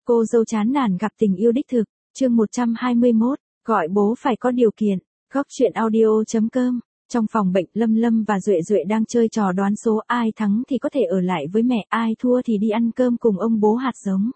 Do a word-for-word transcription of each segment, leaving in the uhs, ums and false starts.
Cô dâu chán nản gặp tình yêu đích thực, chương một trăm hai mươi mốt, gọi bố phải có điều kiện. Góc truyện audio chấm com. Trong phòng bệnh, Lâm Lâm và Duệ Duệ đang chơi trò đoán số, ai thắng thì có thể ở lại với mẹ, ai thua thì đi ăn cơm cùng ông bố hạt giống.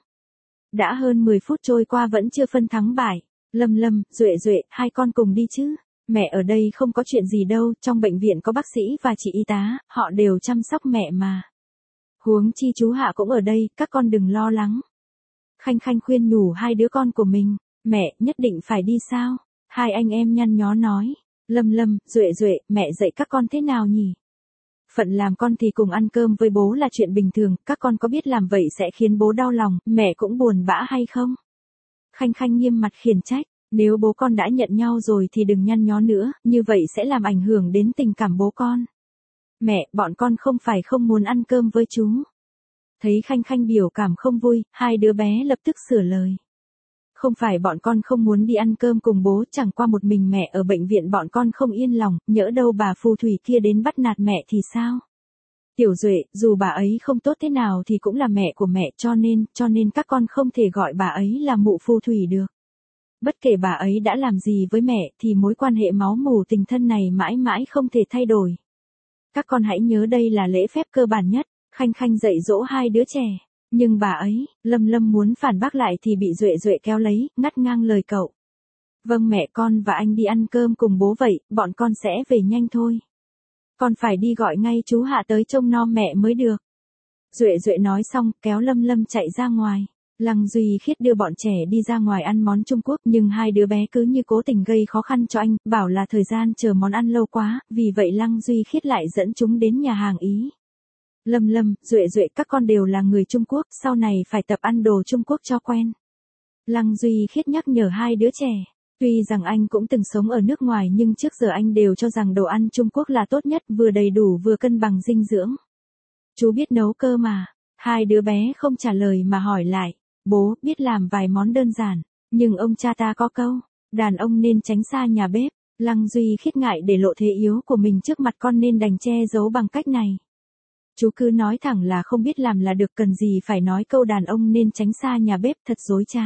Đã hơn mười phút trôi qua vẫn chưa phân thắng bại. Lâm Lâm, Duệ Duệ, hai con cùng đi chứ? Mẹ ở đây không có chuyện gì đâu, trong bệnh viện có bác sĩ và chị y tá, họ đều chăm sóc mẹ mà. Huống chi chú Hạ cũng ở đây, các con đừng lo lắng. Khanh Khanh khuyên nhủ hai đứa con của mình, mẹ, nhất định phải đi sao? Hai anh em nhăn nhó nói, Lâm Lâm, Duệ Duệ, mẹ dạy các con thế nào nhỉ? Phận làm con thì cùng ăn cơm với bố là chuyện bình thường, các con có biết làm vậy sẽ khiến bố đau lòng, mẹ cũng buồn bã hay không? Khanh Khanh nghiêm mặt khiển trách, nếu bố con đã nhận nhau rồi thì đừng nhăn nhó nữa, như vậy sẽ làm ảnh hưởng đến tình cảm bố con. Mẹ, bọn con không phải không muốn ăn cơm với chú. Thấy Khanh Khanh biểu cảm không vui, hai đứa bé lập tức sửa lời. Không phải bọn con không muốn đi ăn cơm cùng bố, chẳng qua một mình mẹ ở bệnh viện bọn con không yên lòng, nhỡ đâu bà phù thủy kia đến bắt nạt mẹ thì sao? Tiểu Duệ, dù bà ấy không tốt thế nào thì cũng là mẹ của mẹ, cho nên, cho nên các con không thể gọi bà ấy là mụ phù thủy được. Bất kể bà ấy đã làm gì với mẹ thì mối quan hệ máu mủ tình thân này mãi mãi không thể thay đổi. Các con hãy nhớ đây là lễ phép cơ bản nhất. Khanh Khanh dạy dỗ hai đứa trẻ. Nhưng bà ấy, Lâm Lâm muốn phản bác lại thì bị Duệ Duệ kéo lấy, ngắt ngang lời cậu. Vâng mẹ, con và anh đi ăn cơm cùng bố vậy, bọn con sẽ về nhanh thôi. Con phải đi gọi ngay chú Hạ tới trông nom mẹ mới được. Duệ Duệ nói xong, kéo Lâm Lâm chạy ra ngoài. Lăng Duy Khiết đưa bọn trẻ đi ra ngoài ăn món Trung Quốc, nhưng hai đứa bé cứ như cố tình gây khó khăn cho anh, bảo là thời gian chờ món ăn lâu quá, vì vậy Lăng Duy Khiết lại dẫn chúng đến nhà hàng Ý. Lâm Lâm, Duệ Duệ, các con đều là người Trung Quốc, sau này phải tập ăn đồ Trung Quốc cho quen. Lăng Duy Khiết nhắc nhở hai đứa trẻ. Tuy rằng anh cũng từng sống ở nước ngoài nhưng trước giờ anh đều cho rằng đồ ăn Trung Quốc là tốt nhất, vừa đầy đủ vừa cân bằng dinh dưỡng. Chú biết nấu cơ mà. Hai đứa bé không trả lời mà hỏi lại. Bố, biết làm vài món đơn giản, nhưng ông cha ta có câu, đàn ông nên tránh xa nhà bếp. Lăng Duy Khiết ngại để lộ thế yếu của mình trước mặt con nên đành che giấu bằng cách này. Chú cứ nói thẳng là không biết làm là được, cần gì phải nói câu đàn ông nên tránh xa nhà bếp, thật dối trá.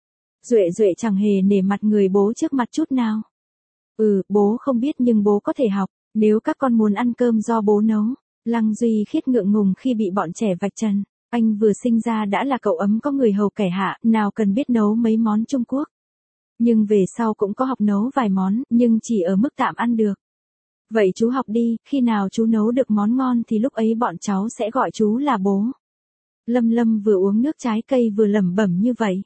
Duệ Duệ chẳng hề nể mặt người bố trước mặt chút nào. Ừ, bố không biết nhưng bố có thể học, nếu các con muốn ăn cơm do bố nấu. Lăng Duy Khiết ngượng ngùng khi bị bọn trẻ vạch trần. Anh vừa sinh ra đã là cậu ấm có người hầu kẻ hạ, nào cần biết nấu mấy món Trung Quốc. Nhưng về sau cũng có học nấu vài món, nhưng chỉ ở mức tạm ăn được. Vậy chú học đi, khi nào chú nấu được món ngon thì lúc ấy bọn cháu sẽ gọi chú là bố. Lâm Lâm vừa uống nước trái cây vừa lẩm bẩm như vậy.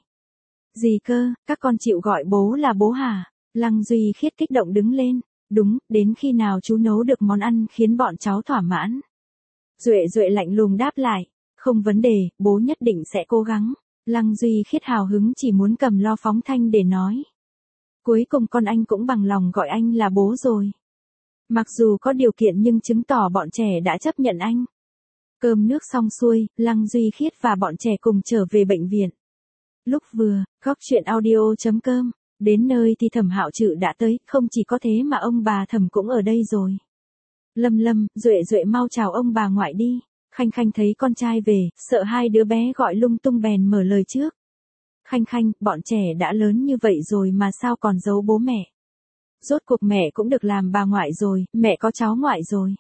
Gì cơ, các con chịu gọi bố là bố hả? Lăng Duy Khiết kích động đứng lên. Đúng, đến khi nào chú nấu được món ăn khiến bọn cháu thỏa mãn. Duệ Duệ lạnh lùng đáp lại. Không vấn đề, bố nhất định sẽ cố gắng. Lăng Duy Khiết hào hứng chỉ muốn cầm lo phóng thanh để nói. Cuối cùng con anh cũng bằng lòng gọi anh là bố rồi. Mặc dù có điều kiện nhưng chứng tỏ bọn trẻ đã chấp nhận anh. Cơm nước xong xuôi, Lăng Duy Khiết và bọn trẻ cùng trở về bệnh viện. Lúc vừa, góc truyện audio chấm com, đến nơi thì Thẩm Hạo Trự đã tới, không chỉ có thế mà ông bà Thẩm cũng ở đây rồi. Lâm Lâm, Duệ Duệ mau chào ông bà ngoại đi. Khanh Khanh thấy con trai về, sợ hai đứa bé gọi lung tung bèn mở lời trước. Khanh Khanh, bọn trẻ đã lớn như vậy rồi mà sao còn giấu bố mẹ? Rốt cuộc mẹ cũng được làm bà ngoại rồi, mẹ có cháu ngoại rồi.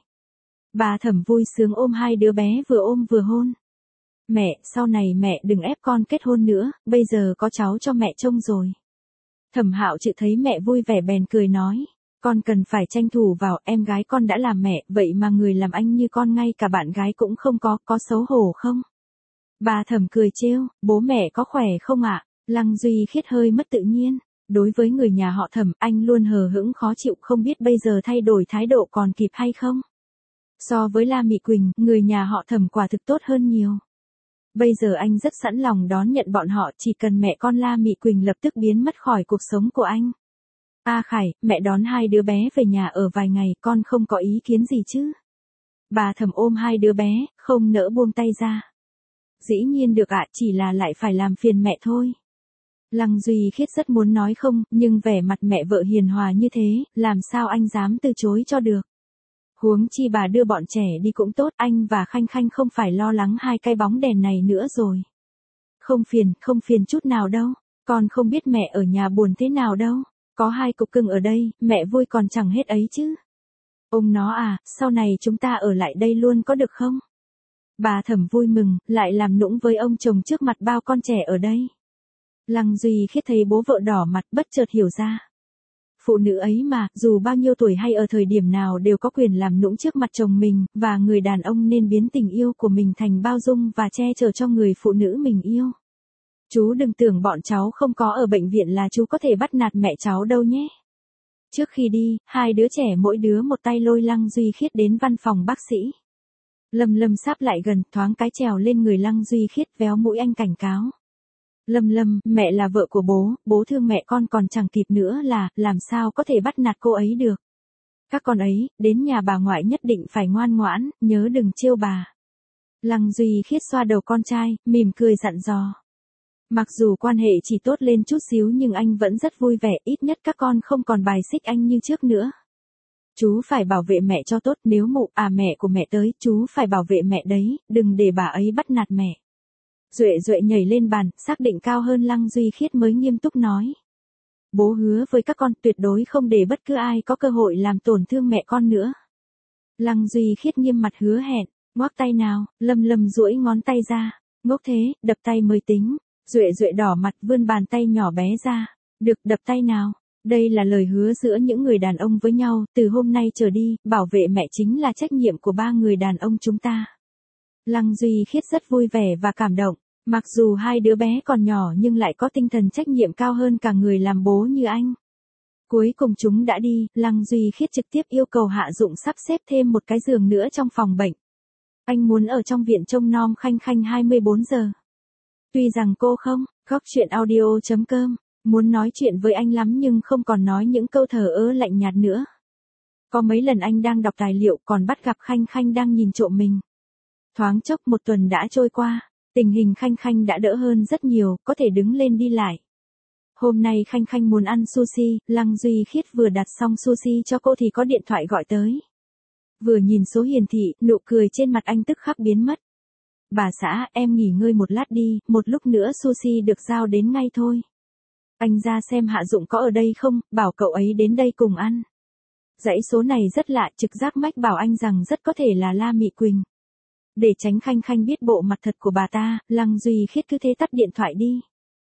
Bà Thẩm vui sướng ôm hai đứa bé vừa ôm vừa hôn. Mẹ, sau này mẹ đừng ép con kết hôn nữa, bây giờ có cháu cho mẹ trông rồi. Thẩm Hạo Trự thấy mẹ vui vẻ bèn cười nói. Con cần phải tranh thủ vào, em gái con đã làm mẹ, vậy mà người làm anh như con ngay cả bạn gái cũng không có, có xấu hổ không? Bà Thẩm cười trêu, bố mẹ có khỏe không ạ? Lăng Duy Khiết hơi mất tự nhiên. Đối với người nhà họ Thẩm, anh luôn hờ hững khó chịu, không biết bây giờ thay đổi thái độ còn kịp hay không? So với La Mị Quỳnh, người nhà họ Thẩm quả thực tốt hơn nhiều. Bây giờ anh rất sẵn lòng đón nhận bọn họ, chỉ cần mẹ con La Mị Quỳnh lập tức biến mất khỏi cuộc sống của anh. A Khải, mẹ đón hai đứa bé về nhà ở vài ngày, con không có ý kiến gì chứ? Bà Thẩm ôm hai đứa bé, không nỡ buông tay ra. Dĩ nhiên được ạ, chỉ là lại phải làm phiền mẹ thôi. Lăng Duy Khiết rất muốn nói không, nhưng vẻ mặt mẹ vợ hiền hòa như thế, làm sao anh dám từ chối cho được. Huống chi bà đưa bọn trẻ đi cũng tốt, anh và Khanh Khanh không phải lo lắng hai cái bóng đèn này nữa rồi. Không phiền, không phiền chút nào đâu. Con không biết mẹ ở nhà buồn thế nào đâu. Có hai cục cưng ở đây, mẹ vui còn chẳng hết ấy chứ. Ông nó à, sau này chúng ta ở lại đây luôn có được không? Bà Thẩm vui mừng, lại làm nũng với ông chồng trước mặt bao con trẻ ở đây. Lăng Duy Khiết thấy bố vợ đỏ mặt bất chợt hiểu ra. Phụ nữ ấy mà, dù bao nhiêu tuổi hay ở thời điểm nào đều có quyền làm nũng trước mặt chồng mình, và người đàn ông nên biến tình yêu của mình thành bao dung và che chở cho người phụ nữ mình yêu. Chú đừng tưởng bọn cháu không có ở bệnh viện là chú có thể bắt nạt mẹ cháu đâu nhé. Trước khi đi, hai đứa trẻ mỗi đứa một tay lôi Lăng Duy Khiết đến văn phòng bác sĩ. Lâm Lâm sáp lại gần, thoáng cái trèo lên người Lăng Duy Khiết, véo mũi anh cảnh cáo. Lâm Lâm, mẹ là vợ của bố, bố thương mẹ con còn chẳng kịp nữa là, làm sao có thể bắt nạt cô ấy được. Các con ấy, đến nhà bà ngoại nhất định phải ngoan ngoãn, nhớ đừng trêu bà. Lăng Duy Khiết xoa đầu con trai, mỉm cười dặn dò. Mặc dù quan hệ chỉ tốt lên chút xíu nhưng anh vẫn rất vui vẻ, ít nhất các con không còn bài xích anh như trước nữa. Chú phải bảo vệ mẹ cho tốt, nếu mụ à mẹ của mẹ tới, chú phải bảo vệ mẹ đấy, đừng để bà ấy bắt nạt mẹ. Duệ Duệ nhảy lên bàn, xác định cao hơn Lăng Duy Khiết mới nghiêm túc nói. Bố hứa với các con tuyệt đối không để bất cứ ai có cơ hội làm tổn thương mẹ con nữa. Lăng Duy Khiết nghiêm mặt hứa hẹn, ngoắc tay nào, Lâm Lâm duỗi ngón tay ra, ngốc thế, đập tay mới tính. Duệ Duệ đỏ mặt vươn bàn tay nhỏ bé ra, được đập tay nào. Đây là lời hứa giữa những người đàn ông với nhau, từ hôm nay trở đi, bảo vệ mẹ chính là trách nhiệm của ba người đàn ông chúng ta. Lăng Duy Khiết rất vui vẻ và cảm động, mặc dù hai đứa bé còn nhỏ nhưng lại có tinh thần trách nhiệm cao hơn cả người làm bố như anh. Cuối cùng chúng đã đi, Lăng Duy Khiết trực tiếp yêu cầu Hạ Dụng sắp xếp thêm một cái giường nữa trong phòng bệnh. Anh muốn ở trong viện trông nom Khanh Khanh hai mươi bốn giờ. Tuy rằng cô không, góc chuyện audio chấm com, muốn nói chuyện với anh lắm nhưng không còn nói những câu thờ ơ lạnh nhạt nữa. Có mấy lần anh đang đọc tài liệu còn bắt gặp Khanh Khanh đang nhìn trộm mình. Thoáng chốc một tuần đã trôi qua, tình hình Khanh Khanh đã đỡ hơn rất nhiều, có thể đứng lên đi lại. Hôm nay Khanh Khanh muốn ăn sushi, Lăng Duy Khiết vừa đặt xong sushi cho cô thì có điện thoại gọi tới. Vừa nhìn số hiển thị, nụ cười trên mặt anh tức khắc biến mất. Bà xã, em nghỉ ngơi một lát đi, một lúc nữa sushi được giao đến ngay thôi. Anh ra xem Hạ Dụng có ở đây không, bảo cậu ấy đến đây cùng ăn. Dãy số này rất lạ, trực giác mách bảo anh rằng rất có thể là La Mị Quỳnh. Để tránh Khanh Khanh biết bộ mặt thật của bà ta, Lăng Duy Khiết cứ thế tắt điện thoại đi.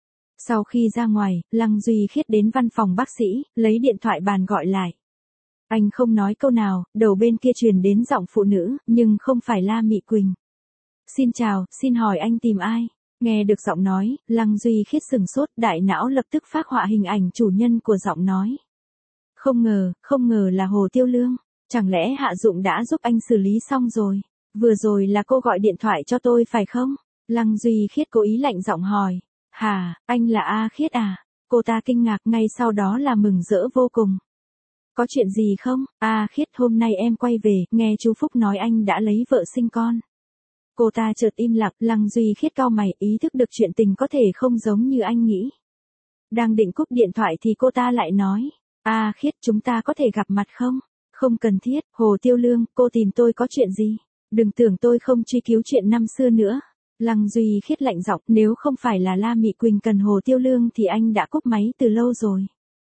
Sau khi ra ngoài, Lăng Duy Khiết đến văn phòng bác sĩ, lấy điện thoại bàn gọi lại. Anh không nói câu nào, đầu bên kia truyền đến giọng phụ nữ, nhưng không phải La Mị Quỳnh. Xin chào, xin hỏi anh tìm ai? Nghe được giọng nói, Lăng Duy Khiết sừng sốt, đại não lập tức phác họa hình ảnh chủ nhân của giọng nói. Không ngờ, không ngờ là Hồ Tiêu Lương. Chẳng lẽ Hạ Dụng đã giúp anh xử lý xong rồi? Vừa rồi là cô gọi điện thoại cho tôi phải không? Lăng Duy Khiết cố ý lạnh giọng hỏi. Hà, anh là A Khiết à? Cô ta kinh ngạc, ngay sau đó là mừng rỡ vô cùng. Có chuyện gì không? A Khiết, hôm nay em quay về, nghe chú Phúc nói anh đã lấy vợ sinh con. Cô ta chợt im lặng, Lăng Duy Khiết cau mày, ý thức được chuyện tình có thể không giống như anh nghĩ. Đang định cúp điện thoại thì cô ta lại nói. A Khiết, chúng ta có thể gặp mặt không? Không cần thiết, Hồ Tiêu Lương, cô tìm tôi có chuyện gì? Đừng tưởng tôi không truy cứu chuyện năm xưa nữa. Lăng Duy Khiết lạnh giọng, nếu không phải là La Mị Quỳnh cần Hồ Tiêu Lương thì anh đã cúp máy từ lâu rồi.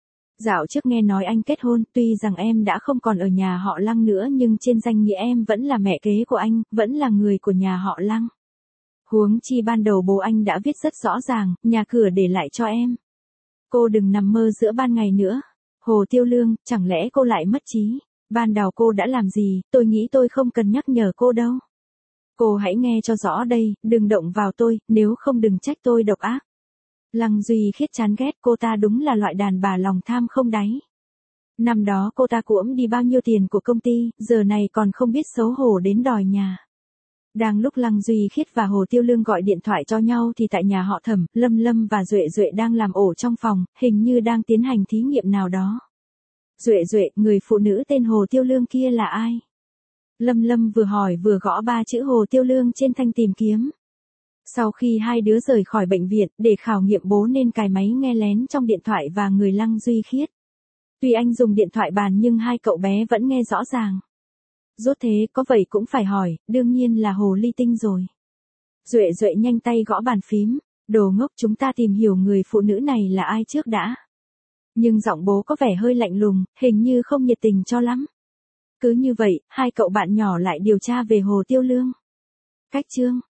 Dạo trước nghe nói anh kết hôn, tuy rằng em đã không còn ở nhà họ Lăng nữa nhưng trên danh nghĩa em vẫn là mẹ kế của anh, vẫn là người của nhà họ Lăng. Huống chi ban đầu bố anh đã viết rất rõ ràng, nhà cửa để lại cho em. Cô đừng nằm mơ giữa ban ngày nữa. Hồ Tiêu Lương, chẳng lẽ cô lại mất trí? Ban đầu cô đã làm gì, tôi nghĩ tôi không cần nhắc nhở cô đâu. Cô hãy nghe cho rõ đây, đừng động vào tôi, nếu không đừng trách tôi độc ác. Lăng Duy Khiết chán ghét, cô ta đúng là loại đàn bà lòng tham không đáy. Năm đó cô ta cuỗm đi bao nhiêu tiền của công ty, giờ này còn không biết xấu hổ đến đòi nhà. Đang lúc Lăng Duy Khiết và Hồ Tiêu Lương gọi điện thoại cho nhau thì tại nhà họ Thẩm, Lâm Lâm và Duệ Duệ đang làm ổ trong phòng, hình như đang tiến hành thí nghiệm nào đó. Duệ Duệ, người phụ nữ tên Hồ Tiêu Lương kia là ai? Lâm Lâm vừa hỏi vừa gõ ba chữ Hồ Tiêu Lương trên thanh tìm kiếm. Sau khi hai đứa rời khỏi bệnh viện, để khảo nghiệm bố nên cài máy nghe lén trong điện thoại và người Lăng Duy Khiết. Tuy anh dùng điện thoại bàn nhưng hai cậu bé vẫn nghe rõ ràng. Rốt thế, có vậy cũng phải hỏi, đương nhiên là Hồ Ly Tinh rồi. Duệ Duệ nhanh tay gõ bàn phím. Đồ ngốc, chúng ta tìm hiểu người phụ nữ này là ai trước đã. Nhưng giọng bố có vẻ hơi lạnh lùng, hình như không nhiệt tình cho lắm. Cứ như vậy, hai cậu bạn nhỏ lại điều tra về Hồ Tiêu Lương. Cách chương